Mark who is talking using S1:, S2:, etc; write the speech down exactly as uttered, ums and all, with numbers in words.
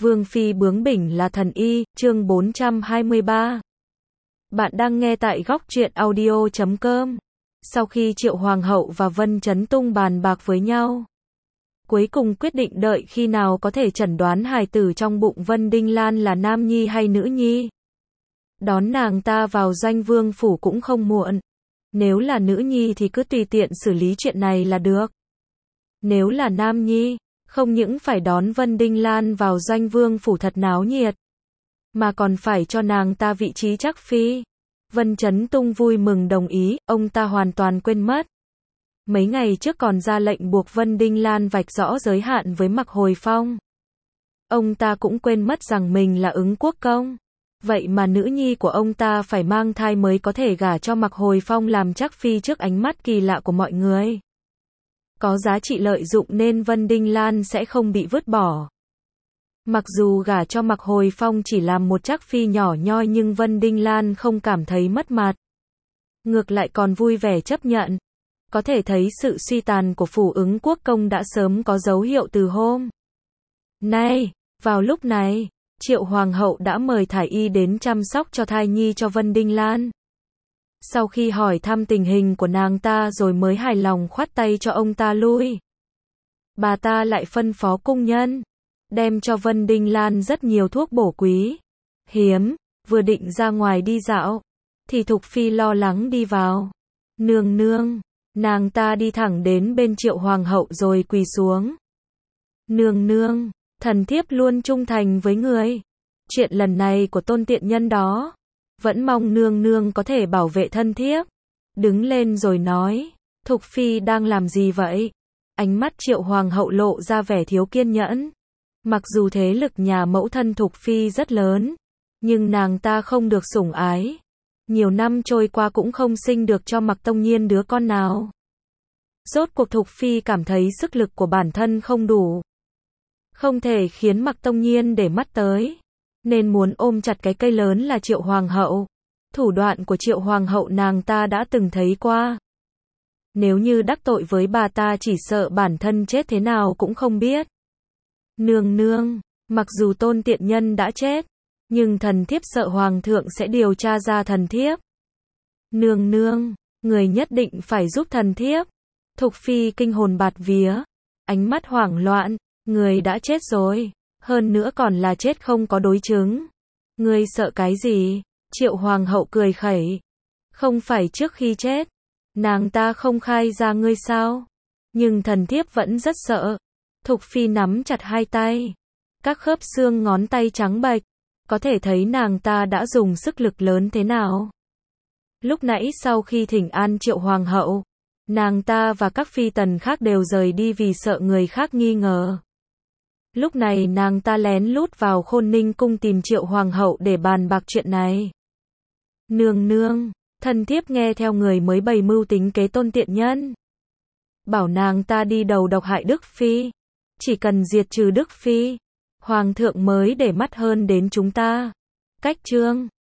S1: Vương phi bướng bỉnh là thần y, chương bốn trăm hai mươi ba. Bạn đang nghe tại góc truyện audio chấm com. Sau khi Triệu Hoàng hậu và Vân Chấn Tung bàn bạc với nhau, cuối cùng quyết định đợi khi nào có thể chẩn đoán hài tử trong bụng Vân Đinh Lan là nam nhi hay nữ nhi. Đón nàng ta vào Doanh Vương phủ cũng không muộn. Nếu là nữ nhi thì cứ tùy tiện xử lý chuyện này là được. Nếu là nam nhi, không những phải đón Vân Đinh Lan vào Doanh Vương phủ thật náo nhiệt, mà còn phải cho nàng ta vị trí chắc phi. Vân Chấn Tung vui mừng đồng ý, ông ta hoàn toàn quên mất. Mấy ngày trước còn ra lệnh buộc Vân Đinh Lan vạch rõ giới hạn với Mạc Hồi Phong. Ông ta cũng quên mất rằng mình là ứng quốc công. Vậy mà nữ nhi của ông ta phải mang thai mới có thể gả cho Mạc Hồi Phong làm chắc phi trước ánh mắt kỳ lạ của mọi người. Có giá trị lợi dụng nên Vân Đinh Lan sẽ không bị vứt bỏ. Mặc dù gả cho Mạc Hồi Phong chỉ làm một chắc phi nhỏ nhoi nhưng Vân Đinh Lan không cảm thấy mất mặt. Ngược lại còn vui vẻ chấp nhận. Có thể thấy sự suy tàn của phủ ứng quốc công đã sớm có dấu hiệu từ hôm nay. Vào lúc này, Triệu Hoàng hậu đã mời thải y đến chăm sóc cho thai nhi cho Vân Đinh Lan. Sau khi hỏi thăm tình hình của nàng ta rồi mới hài lòng khoát tay cho ông ta lui. Bà ta lại phân phó cung nhân đem cho Vân Đinh Lan rất nhiều thuốc bổ quý, hiếm. Vừa định ra ngoài đi dạo, thì Thục Phi lo lắng đi vào. Nương nương, nàng ta đi thẳng đến bên Triệu Hoàng hậu rồi quỳ xuống. Nương nương, thần thiếp luôn trung thành với người. Chuyện lần này của Tôn tiện nhân đó, vẫn mong nương nương có thể bảo vệ thân thiếp. Đứng lên rồi nói, Thục Phi đang làm gì vậy? Ánh mắt Triệu Hoàng hậu lộ ra vẻ thiếu kiên nhẫn. Mặc dù thế lực nhà mẫu thân Thục Phi rất lớn, nhưng nàng ta không được sủng ái. Nhiều năm trôi qua cũng không sinh được cho Mạc Tông Nhiên đứa con nào. Rốt cuộc Thục Phi cảm thấy sức lực của bản thân không đủ, không thể khiến Mạc Tông Nhiên để mắt tới, nên muốn ôm chặt cái cây lớn là Triệu Hoàng hậu. Thủ đoạn của Triệu Hoàng hậu nàng ta đã từng thấy qua. Nếu như đắc tội với bà ta chỉ sợ bản thân chết thế nào cũng không biết. Nương nương, mặc dù Tôn tiện nhân đã chết, nhưng thần thiếp sợ Hoàng thượng sẽ điều tra ra thần thiếp. Nương nương, người nhất định phải giúp thần thiếp. Thục Phi kinh hồn bạt vía, ánh mắt hoảng loạn. Người đã chết rồi, hơn nữa còn là chết không có đối chứng. Ngươi sợ cái gì? Triệu Hoàng hậu cười khẩy. Không phải trước khi chết, nàng ta không khai ra ngươi sao? Nhưng thần thiếp vẫn rất sợ. Thục Phi nắm chặt hai tay, các khớp xương ngón tay trắng bệch, có thể thấy nàng ta đã dùng sức lực lớn thế nào. Lúc nãy sau khi thỉnh an Triệu Hoàng hậu, nàng ta và các phi tần khác đều rời đi vì sợ người khác nghi ngờ. Lúc này nàng ta lén lút vào Khôn Ninh cung tìm Triệu Hoàng hậu để bàn bạc chuyện này. Nương nương, thần thiếp nghe theo người mới bày mưu tính kế Tôn tiện nhân, bảo nàng ta đi đầu độc hại Đức Phi. Chỉ cần diệt trừ Đức Phi, Hoàng thượng mới để mắt hơn đến chúng ta. Cách chương